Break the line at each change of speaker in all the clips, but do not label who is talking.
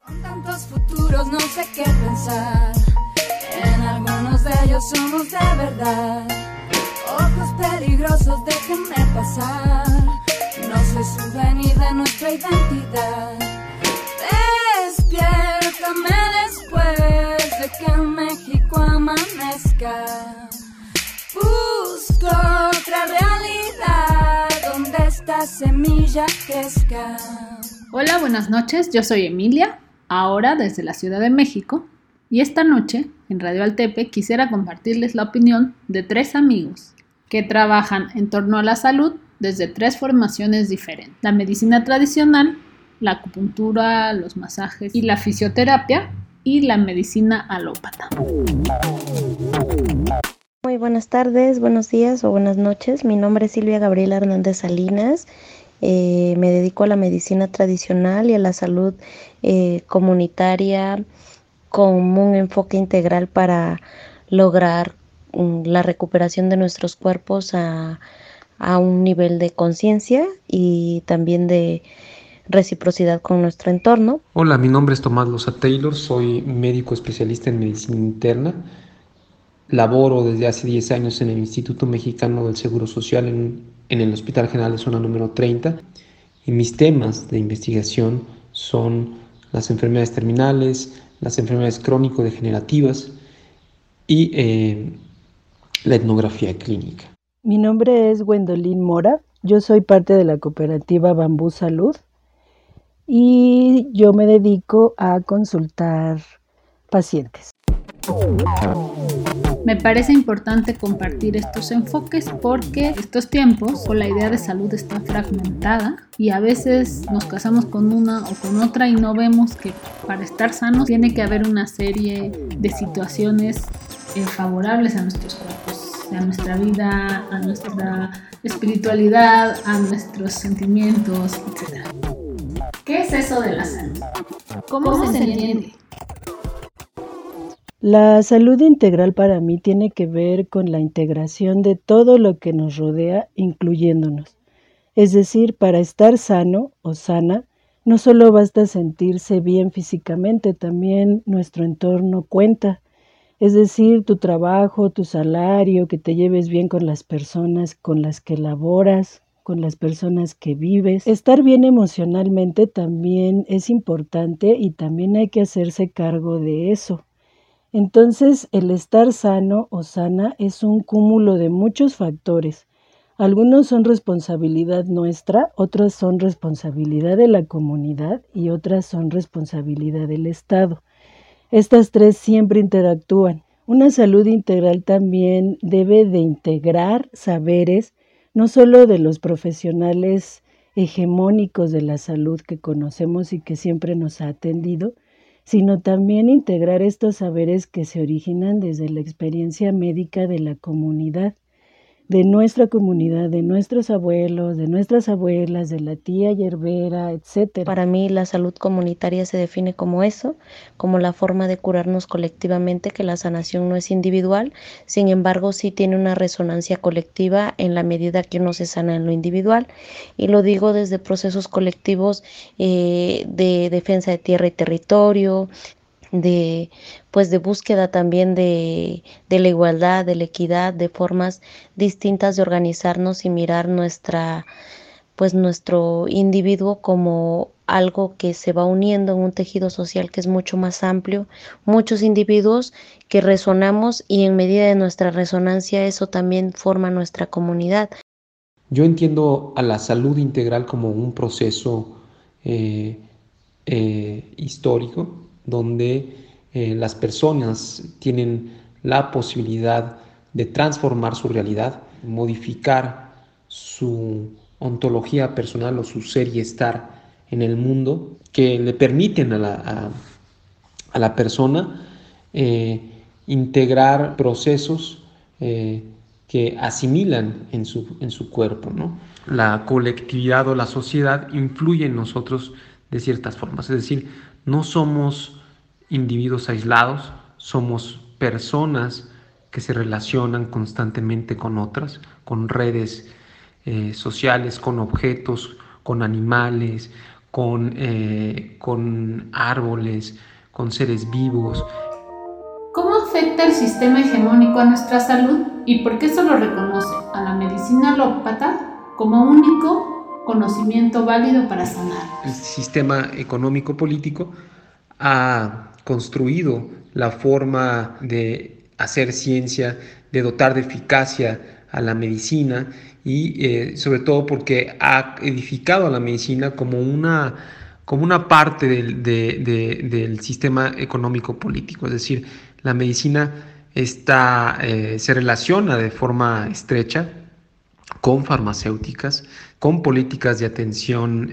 Con tantos futuros no sé qué pensar. En algunos de ellos somos de verdad. Ojos peligrosos, déjenme pasar. No soy souvenir de nuestra identidad. Despiértame después de que en México amanezca. Busco otra realidad donde esta semilla crezca.
Hola, buenas noches, yo soy Emilia, ahora desde la Ciudad de México, y esta noche en Radio Altepe quisiera compartirles la opinión de 3 amigos que trabajan en torno a la salud desde 3 formaciones diferentes: la medicina tradicional, la acupuntura, los masajes y la fisioterapia, y la medicina alópata.
Muy buenas tardes, buenos días o buenas noches. Mi nombre es Silvia Gabriela Hernández Salinas. Me dedico a la medicina tradicional y a la salud comunitaria con un enfoque integral para lograr la recuperación de nuestros cuerpos a un nivel de conciencia y también de reciprocidad con nuestro entorno.
Hola, mi nombre es Tomás Loza Taylor, soy médico especialista en medicina interna. Laboro desde hace 10 años en el Instituto Mexicano del Seguro Social en el Hospital General de Zona número 30, y mis temas de investigación son las enfermedades terminales, las enfermedades crónico-degenerativas y la etnografía clínica.
Mi nombre es Gwendolyn Mora, yo soy parte de la cooperativa Bambú Salud y yo me dedico a consultar pacientes.
Me parece importante compartir estos enfoques porque estos tiempos, con la idea de salud está fragmentada y a veces nos casamos con una o con otra y no vemos que para estar sanos tiene que haber una serie de situaciones favorables a nuestros cuerpos, a nuestra vida, a nuestra espiritualidad, a nuestros sentimientos, etc. ¿Qué es eso de la salud? ¿Cómo se entiende?
La salud integral para mí tiene que ver con la integración de todo lo que nos rodea, incluyéndonos. Es decir, para estar sano o sana, no solo basta sentirse bien físicamente, también nuestro entorno cuenta. Es decir, tu trabajo, tu salario, que te lleves bien con las personas con las que laboras, con las personas que vives. Estar bien emocionalmente también es importante y también hay que hacerse cargo de eso. Entonces, el estar sano o sana es un cúmulo de muchos factores. Algunos son responsabilidad nuestra, otros son responsabilidad de la comunidad y otras son responsabilidad del Estado. Estas 3 siempre interactúan. Una salud integral también debe de integrar saberes, no solo de los profesionales hegemónicos de la salud que conocemos y que siempre nos ha atendido, sino también integrar estos saberes que se originan desde la experiencia médica de la comunidad, de nuestra comunidad, de nuestros abuelos, de nuestras abuelas, de la tía yerbera, etc.
Para mí la salud comunitaria se define como eso, como la forma de curarnos colectivamente, que la sanación no es individual, sin embargo sí tiene una resonancia colectiva en la medida que uno se sana en lo individual, y lo digo desde procesos colectivos de defensa de tierra y territorio, de búsqueda también de la igualdad, de la equidad, de formas distintas de organizarnos y mirar nuestro individuo como algo que se va uniendo en un tejido social que es mucho más amplio, muchos individuos que resonamos y en medida de nuestra resonancia eso también forma nuestra comunidad.
Yo entiendo a la salud integral como un proceso histórico donde las personas tienen la posibilidad de transformar su realidad, modificar su ontología personal o su ser y estar en el mundo, que le permiten a la persona integrar procesos que asimilan en su cuerpo, ¿no? La colectividad o la sociedad influye en nosotros de ciertas formas, es decir, no somos individuos aislados, somos personas que se relacionan constantemente con otras, con redes sociales, con objetos, con animales, con árboles, con seres vivos.
¿Cómo afecta el sistema hegemónico a nuestra salud y por qué solo reconoce a la medicina alópata como único conocimiento válido para sanar?
El sistema económico-político ha construido la forma de hacer ciencia, de dotar de eficacia a la medicina y sobre todo porque ha edificado a la medicina como una parte del sistema económico-político. Es decir, la medicina se relaciona de forma estrecha con farmacéuticas, con políticas de atención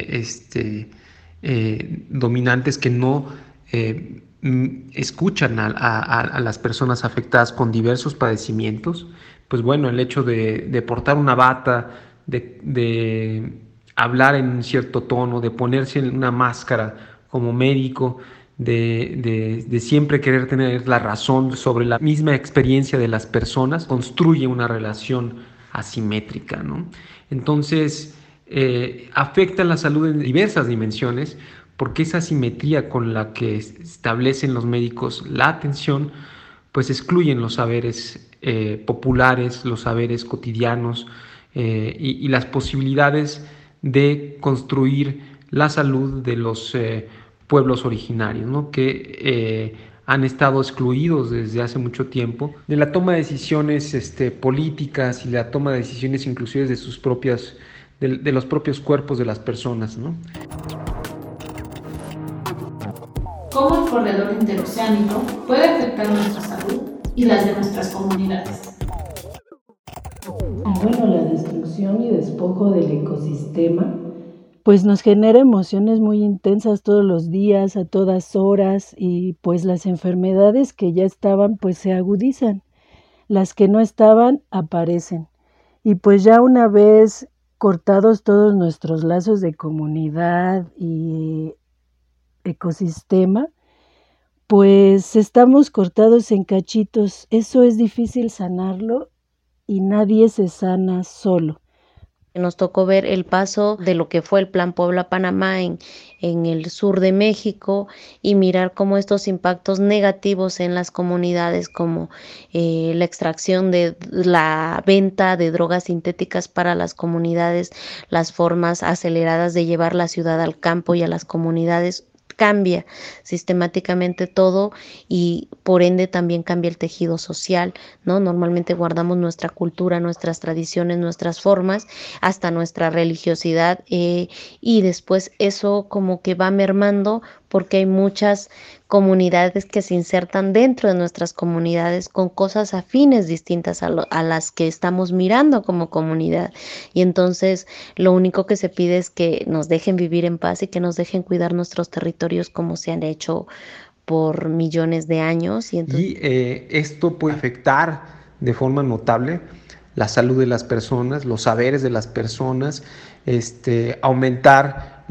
dominantes que no escuchan a las personas afectadas con diversos padecimientos. Pues bueno, el hecho de portar una bata, de hablar en un cierto tono, de ponerse una máscara como médico, de siempre querer tener la razón sobre la misma experiencia de las personas, construye una relación asimétrica, ¿no? Entonces, afecta la salud en diversas dimensiones, porque esa asimetría con la que establecen los médicos la atención, pues excluyen los saberes populares, los saberes cotidianos y las posibilidades de construir la salud de los pueblos originarios, ¿no? Que han estado excluidos desde hace mucho tiempo de la toma de decisiones políticas y la toma de decisiones inclusive de los propios cuerpos de las personas, ¿no?
¿Cómo el corredor interoceánico puede afectar nuestra salud y las de nuestras comunidades?
Bueno, la destrucción y despojo del ecosistema pues nos genera emociones muy intensas todos los días, a todas horas, y pues las enfermedades que ya estaban pues se agudizan, las que no estaban aparecen. Y pues ya una vez cortados todos nuestros lazos de comunidad y ecosistema, pues estamos cortados en cachitos. Eso es difícil sanarlo y nadie se sana solo.
Nos tocó ver el paso de lo que fue el Plan Puebla-Panamá en el sur de México y mirar cómo estos impactos negativos en las comunidades, como la extracción de la venta de drogas sintéticas para las comunidades, las formas aceleradas de llevar la ciudad al campo y a las comunidades, cambia sistemáticamente todo y por ende también cambia el tejido social, ¿no? Normalmente guardamos nuestra cultura, nuestras tradiciones, nuestras formas, hasta nuestra religiosidad y después eso como que va mermando porque hay muchas comunidades que se insertan dentro de nuestras comunidades con cosas afines distintas a las que estamos mirando como comunidad. Y entonces lo único que se pide es que nos dejen vivir en paz y que nos dejen cuidar nuestros territorios como se han hecho por millones de años.
Y esto puede afectar de forma notable la salud de las personas, los saberes de las personas, aumentar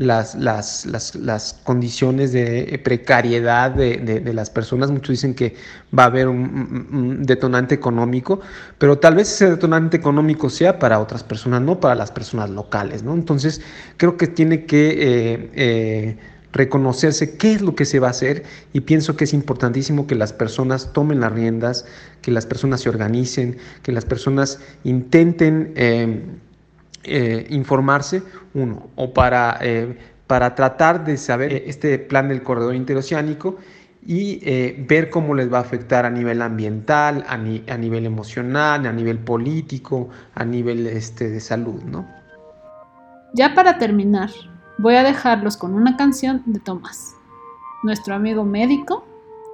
las condiciones de precariedad de las personas. Muchos dicen que va a haber un detonante económico, pero tal vez ese detonante económico sea para otras personas, no para las personas locales, ¿no? Entonces creo que tiene que reconocerse qué es lo que se va a hacer y pienso que es importantísimo que las personas tomen las riendas, que las personas se organicen, que las personas intenten informarse, o para tratar de saber este plan del corredor interoceánico y ver cómo les va a afectar a nivel ambiental, a nivel emocional, a nivel político, a nivel de salud, ¿no?
Ya para terminar, voy a dejarlos con una canción de Tomás, nuestro amigo médico,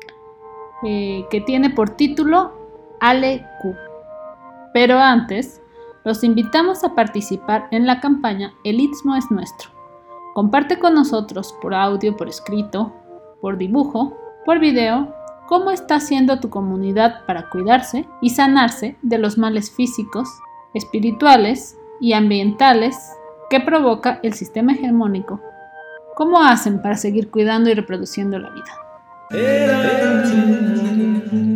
que tiene por título Ale Q. Pero antes, los invitamos a participar en la campaña El Istmo es Nuestro. Comparte con nosotros por audio, por escrito, por dibujo, por video, cómo está haciendo tu comunidad para cuidarse y sanarse de los males físicos, espirituales y ambientales que provoca el sistema hegemónico. ¿Cómo hacen para seguir cuidando y reproduciendo la vida?